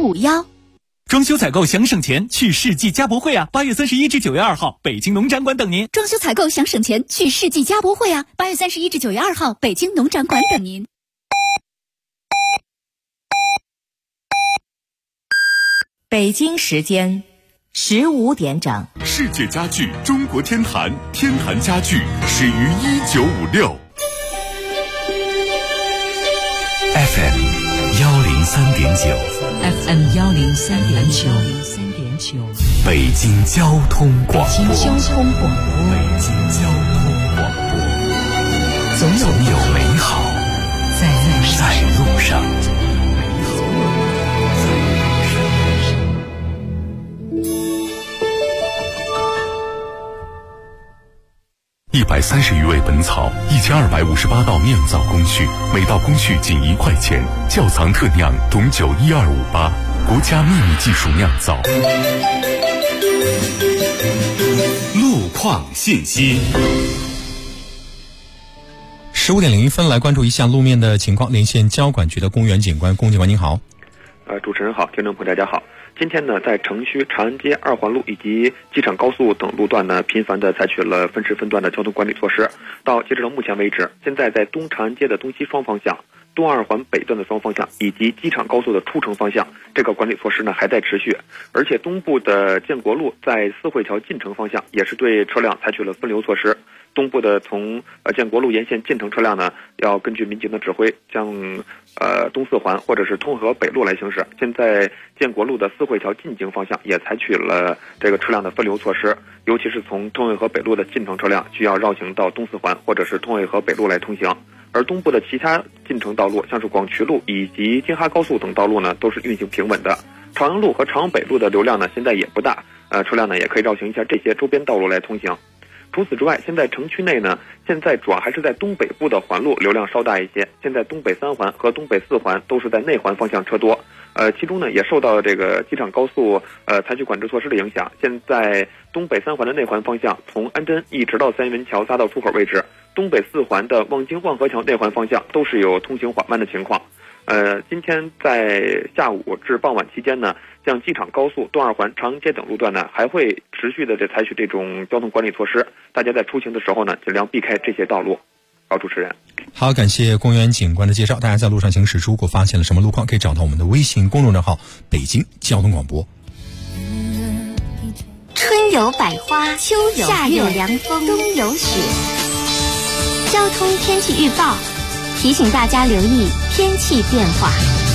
751。 装修采购想省钱，去世纪家博会啊！8月31至9月2号，北京农展馆等您。 装修采购想省钱，去世纪家博会啊！8月31至9月2号，北京农展馆等您。 北京时间15点整。 世界家具中国天坛，天坛家具始于1956。FM 103.9，FM 103.9， 北京交通广播， 北京交通广播，总有美好在路上。130余味本草，1258道酿造工序，每道工序仅1块钱。窖藏特酿董酒12588，国家秘密技术酿造。路况信息。 15点01分，来关注一下路面的情况。连线交管局的龚元警官，龚警官您好。 主持人好，听众朋友大家好。今天呢，在城区长安街2环路以及机场高速等路段呢，频繁地采取了分时分段的交通管理措施。到截止到目前为止，现在在东长安街的东西双方向、东2环北段的双方向以及机场高速的出城方向，这个管理措施呢还在持续。而且东部的建国路在四惠桥进城方向也是对车辆采取了分流措施。东部的从建国路沿线进城车辆呢，要根据民警的指挥，向东4环或者是通河北路来行驶。现在建国路的四惠桥进京方向也采取了这个车辆的分流措施，尤其是从通惠河北路的进城车辆需要绕行到东4环或者是通惠河北路来通行。而东部的其他进城道路，像是广渠路以及京哈高速等道路呢，都是运行平稳的。朝阳路和朝阳北路的流量呢，现在也不大，车辆呢也可以绕行一下这些周边道路来通行。除此之外，现在城区内呢，现在主要还是在东北部的环路流量稍大一些。现在东北3环和东北4环都是在内环方向车多，其中呢也受到这个机场高速采取管制措施的影响。现在东北3环的内环方向，从安贞一直到三元桥匝道出口位置，东北4环的望京望河桥内环方向都是有通行缓慢的情况。今天在下午至傍晚期间呢，像机场高速、东2环、长安街等路段呢，还会持续的采取这种交通管理措施。大家在出行的时候呢，尽量避开这些道路。好，主持人。 好，感谢龚元警官的介绍。大家在路上行驶，如果发现了什么路况，可以找到我们的微信公众账号“北京交通广播”。 春有百花，秋有夏有凉风，冬有雪。交通天气预报提醒大家留意天气变化。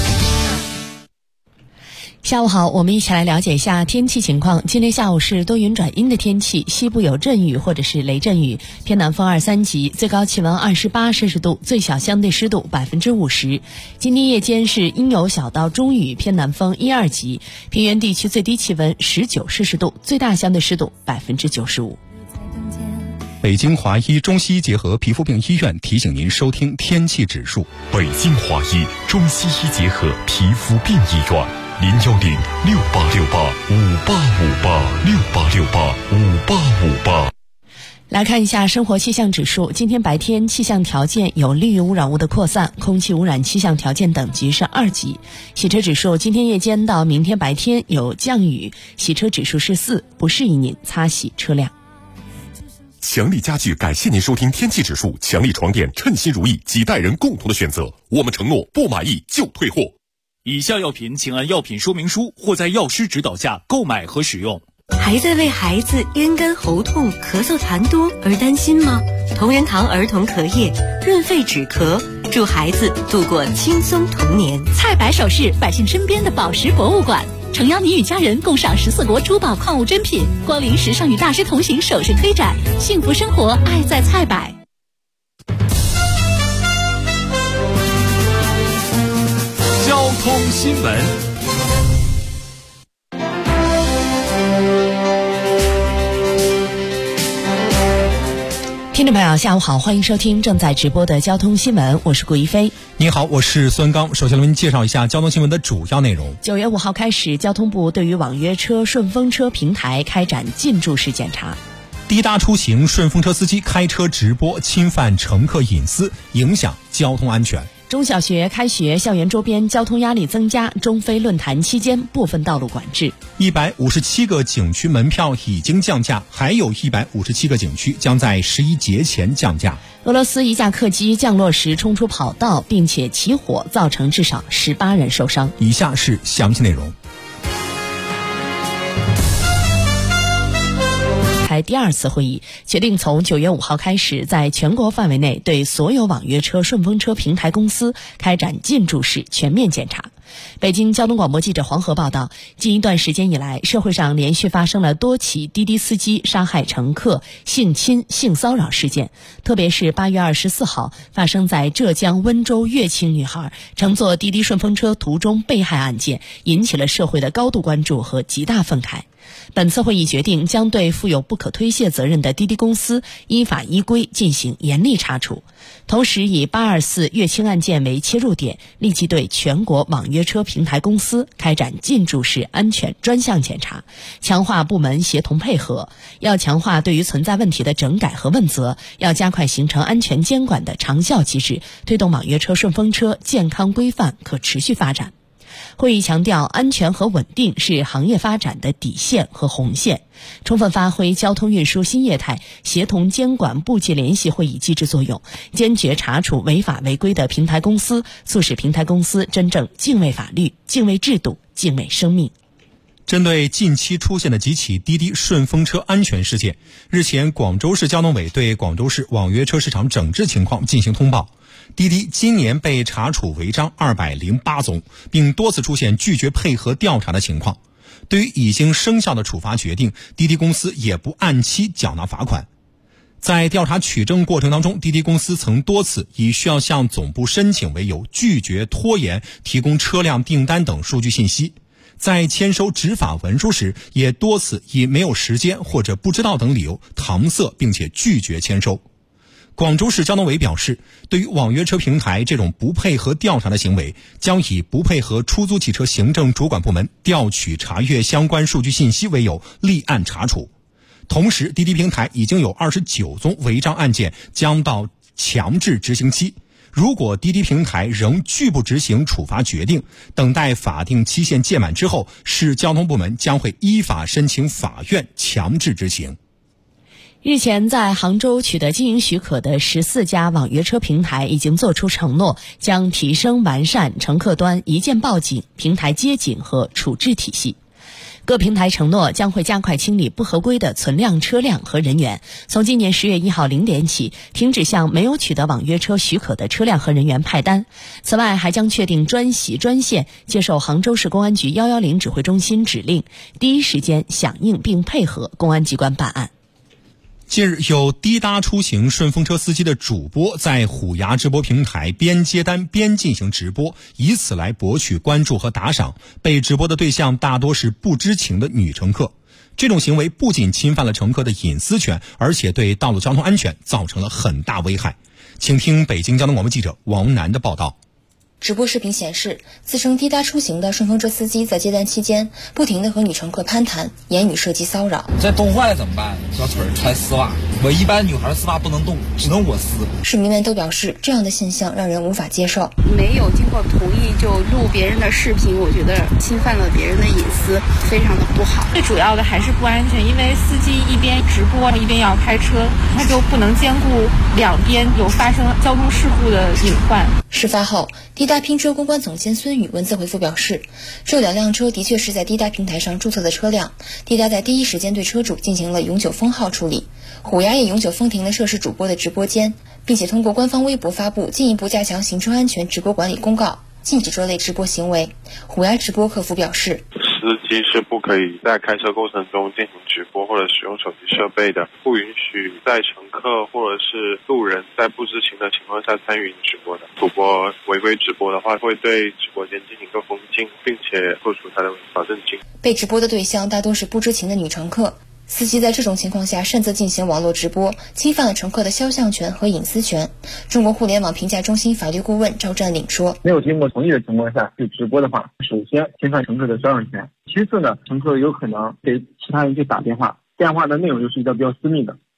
下午好，我们一起来了解一下天气情况。今天下午是多云转阴的天气，西部有阵雨或者是雷阵雨，偏南风2、3级，最高气温28摄氏度，最小相对湿度50%。今天夜间是阴有小到中雨，偏南风1、2级，平原地区最低气温19摄氏度，最大相对湿度95%。 北京华医中西医结合皮肤病医院提醒您收听天气指数。 北京华医中西医结合皮肤病医院，0106868585858，68685858。 来看一下生活气象指数。今天白天气象条件有利于污染物的扩散，空气污染气象条件等级是2级。洗车指数，今天夜间到明天白天有降雨，洗车指数是4，不适宜您擦洗车辆。 强力家具感谢您收听天气指数。强力床垫，称心如意，几代人共同的选择。我们承诺不满意就退货。 以下药品请按药品说明书或在药师指导下购买和使用。 还在为孩子咽干喉痛、咳嗽痰多而担心吗？同仁堂儿童咳液润肺止咳，助孩子度过轻松童年。 菜百首饰，百姓身边的宝石博物馆，诚邀你与家人共赏14国珠宝矿物珍品，光临时尚与大师同行首饰推展，幸福生活爱在菜百。 交通新闻。 听众朋友下午好，欢迎收听正在直播的交通新闻，我是顾一飞。 你好，我是孙刚。首先为您介绍一下交通新闻的主要内容。 9月5号开始，交通部对于网约车、顺风车平台开展进驻式检查。 滴答出行顺风车司机开车直播，侵犯乘客隐私，影响交通安全。 中小学开学，校园周边交通压力增加，中非论坛期间部分道路管制。 157个景区门票已经降价，还有157个景区将在11节前降价。 俄罗斯一架客机降落时冲出跑道，并且起火，造成至少18人受伤。 以下是详细内容。 开第2次会议，决定从9月5号开始，在全国范围内对所有网约车、顺风车平台公司开展进驻式全面检查。北京交通广播记者黄河报道，近一段时间以来，社会上连续发生了多起滴滴司机杀害乘客、性侵、性骚扰事件，特别是8月24号发生在浙江温州乐清女孩乘坐滴滴顺风车途中被害案件，引起了社会的高度关注和极大愤慨。本次会议决定将对负有不可推卸责任的滴滴公司依法依规进行严厉查处，同时以824乐清案件为切入点，立即对全国网约车平台公司开展进驻式安全专项检查，强化部门协同配合，要强化对于存在问题的整改和问责，要加快形成安全监管的长效机制，推动网约车、顺风车健康规范可持续发展。会议强调，安全和稳定是行业发展的底线和红线，充分发挥交通运输新业态协同监管部际联系会议机制作用，坚决查处违法违规的平台公司，促使平台公司真正敬畏法律、敬畏制度、敬畏生命。 针对近期出现的几起滴滴顺风车安全事件，日前广州市交通委对广州市网约车市场整治情况进行通报。滴滴今年被查处违章208宗，并多次出现拒绝配合调查的情况。对于已经生效的处罚决定，滴滴公司也不按期缴纳罚款。在调查取证过程当中，滴滴公司曾多次以需要向总部申请为由，拒绝拖延提供车辆订单等数据信息。在签收执法文书时，也多次以没有时间或者不知道等理由搪塞，并且拒绝签收。广州市交通委表示，对于网约车平台这种不配合调查的行为，将以不配合出租汽车行政主管部门调取查阅相关数据信息为由，立案查处。同时，滴滴平台已经有29宗违章案件将到强制执行期。如果滴滴平台仍拒不执行处罚决定，等待法定期限届满之后，市交通部门将会依法申请法院强制执行。 日前，在杭州取得经营许可的14家网约车平台已经作出承诺，将提升完善乘客端一键报警、平台接警和处置体系。各平台承诺将会加快清理不合规的存量车辆和人员，从今年10月1号0点起，停止向没有取得网约车许可的车辆和人员派单。此外，还将确定专席专线，接受杭州市公安局110指挥中心指令，第一时间响应并配合公安机关办案。 近日，有滴答出行顺风车司机的主播在虎牙直播平台边接单边进行直播，以此来博取关注和打赏，被直播的对象大多是不知情的女乘客。这种行为不仅侵犯了乘客的隐私权，而且对道路交通安全造成了很大危害。请听北京交通广播记者王楠的报道。 直播视频显示，自称滴答出行的顺风车司机在接单期间不停地和女乘客攀谈，言语涉及骚扰。 这冻坏了怎么办？小腿穿丝袜，我一般女孩丝袜不能动，只能我撕。 市民们都表示，这样的现象让人无法接受。 没有经过同意就录别人的视频，我觉得侵犯了别人的隐私，非常的不好。 最主要的还是不安全，因为司机一边直播一边要开车，他就不能兼顾两边有发生交通事故的隐患。 事发后，滴答拼车公关总监孙宇文字回复表示，这2辆车的确是在滴答平台上注册的车辆，滴答在第一时间对车主进行了永久封号处理，虎牙也永久封停了涉事主播的直播间，并且通过官方微博发布进一步加强行车安全直播管理公告，禁止这类直播行为。虎牙直播客服表示， 司机是不可以在开车过程中进行直播或者使用手机设备的，不允许在乘客或者是路人在不知情的情况下参与直播的。主播违规直播的话，会对直播间进行一个封禁，并且扣除他的保证金。 被直播的对象大多是不知情的女乘客，司机在这种情况下擅自进行网络直播，侵犯了乘客的肖像权和隐私权。中国互联网评价中心法律顾问赵占领说， 没有经过同意的情况下去直播的话，首先侵犯乘客的肖像权，其次呢，乘客有可能给其他人去打电话，电话的内容又是比较私密的，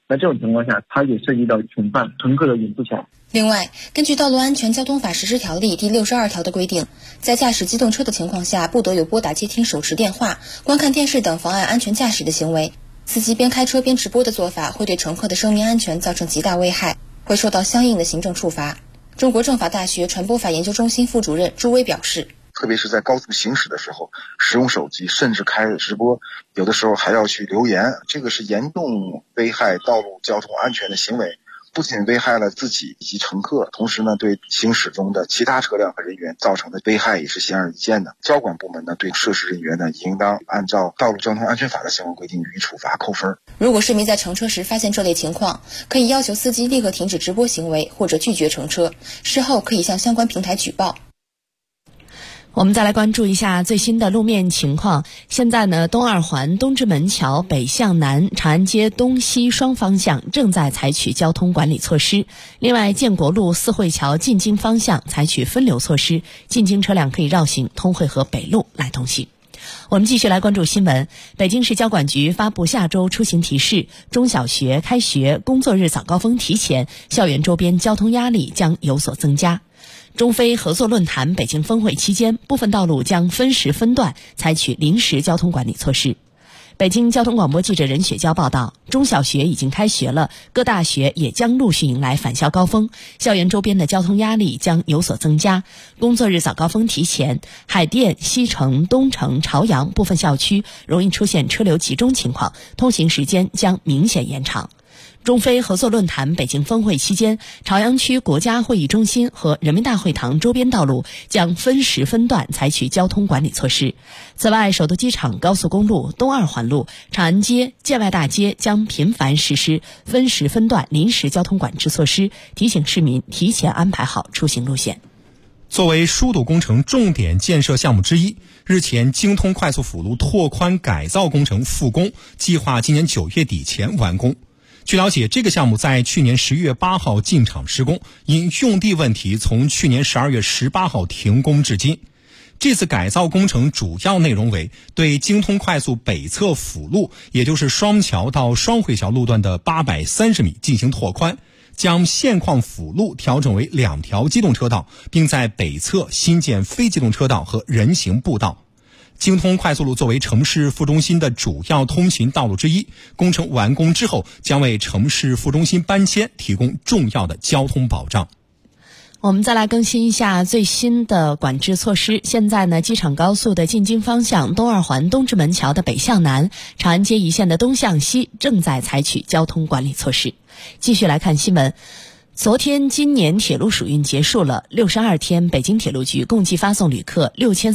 那这种情况下，它也涉及到侵犯乘客的隐私权。 另外，根据《道路安全交通法实施条例》第62条的规定，在驾驶机动车的情况下，不得有拨打接听手持电话、观看电视等妨碍安全驾驶的行为。司机边开车边直播的做法，会对乘客的生命安全造成极大危害，会受到相应的行政处罚。中国政法大学传播法研究中心副主任朱威表示， 特别是在高速行驶的时候，使用手机甚至开直播，有的时候还要去留言，这个是严重危害道路交通安全的行为，不仅危害了自己以及乘客，同时呢，对行驶中的其他车辆和人员造成的危害也是显而易见的。交管部门呢，对涉事人员呢，应当按照道路交通安全法的相关规定予以处罚扣分。 如果市民在乘车时发现这类情况，可以要求司机立刻停止直播行为或者拒绝乘车，事后可以向相关平台举报。 我们再来关注一下最新的路面情况。现在呢，东二环东直门桥北向南、长安街东西双方向正在采取交通管理措施。另外，建国路四惠桥进京方向采取分流措施，进京车辆可以绕行通惠河北路来通行。我们继续来关注新闻。北京市交管局发布下周出行提示，中小学开学工作日早高峰提前，校园周边交通压力将有所增加。中非合作论坛北京峰会期间，部分道路将分时分段采取临时交通管理措施。北京交通广播记者任雪娇报道，中小学已经开学了，各大学也将陆续迎来返校高峰，校园周边的交通压力将有所增加。工作日早高峰提前，海淀、西城、东城、朝阳部分校区容易出现车流集中情况，通行时间将明显延长。中非合作论坛北京峰会期间，朝阳区国家会议中心和人民大会堂周边道路将分时分段采取交通管理措施。此外，首都机场高速公路东二环路、长安街、建外大街将频繁实施分时分段临时交通管制措施，提醒市民提前安排好出行路线。 作为疏堵工程重点建设项目之一，日前京通快速辅路拓宽改造工程复工，计划今年9月底前完工。据了解，这个项目在去年10月8号进场施工，因用地问题从去年12月18号停工至今。这次改造工程主要内容为对京通快速北侧辅路，也就是双桥到双汇桥路段的830米进行拓宽，将现况辅路调整为2条机动车道，并在北侧新建非机动车道和人行步道。京通快速路作为城市副中心的主要通勤道路之一，工程完工之后将为城市副中心搬迁提供重要的交通保障。 我们再来更新一下最新的管制措施。现在呢，机场高速的进京方向东二环东直门桥的北向南、长安街一线的东向西正在采取交通管理措施。继续来看新闻。昨天，今年铁路暑运结束了，62天，北京铁路局共计发送旅客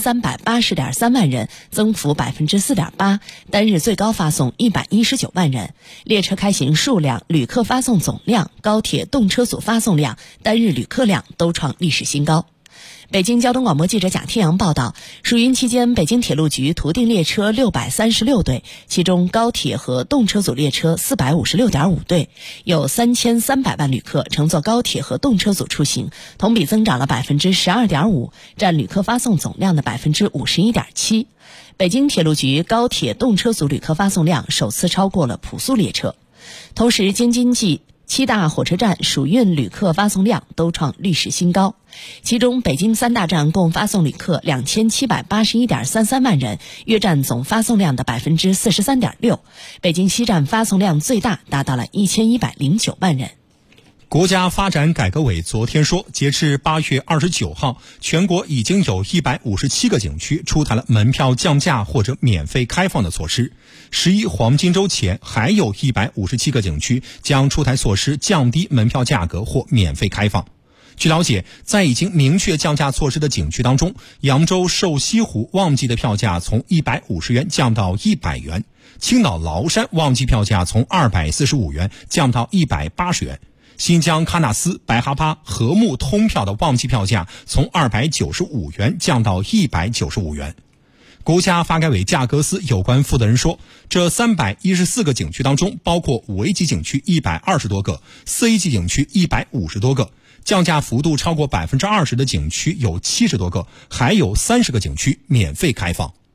6380.3万人，增幅4.8%，单日最高发送119万人。列车开行数量、旅客发送总量、高铁动车组发送量、单日旅客量都创历史新高。北京交通广播记者贾天阳报道，暑运期间，北京铁路局图订列车636对，其中高铁和动车组列车456.5对，有3300万旅客乘坐高铁和动车组出行，同比增长了12.5%，占旅客发送总量的51.7%。北京铁路局高铁动车组旅客发送量首次超过了普速列车。同时，京津冀7大火车站暑运旅客发送量都创历史新高，其中北京3大站共发送旅客2781.33万人，约占总发送量的43.6%。北京西站发送量最大，达到了1109万人。 国家发展改革委昨天说，截至8月29号，全国已经有157个景区出台了门票降价或者免费开放的措施。11黄金周前，还有157个景区将出台措施降低门票价格或免费开放。据了解，在已经明确降价措施的景区当中，扬州瘦西湖旺季的票价从150元降到100元，青岛崂山旺季票价从245元降到180元。新疆喀纳斯、白哈巴、和睦通票的旺季票价从295元降到195元。国家发改委价格司有关负责人说，这314个景区当中，包括5A 级景区120多个，4A 级景区150多个，降价幅度超过20%的景区有70多个，还有30个景区免费开放。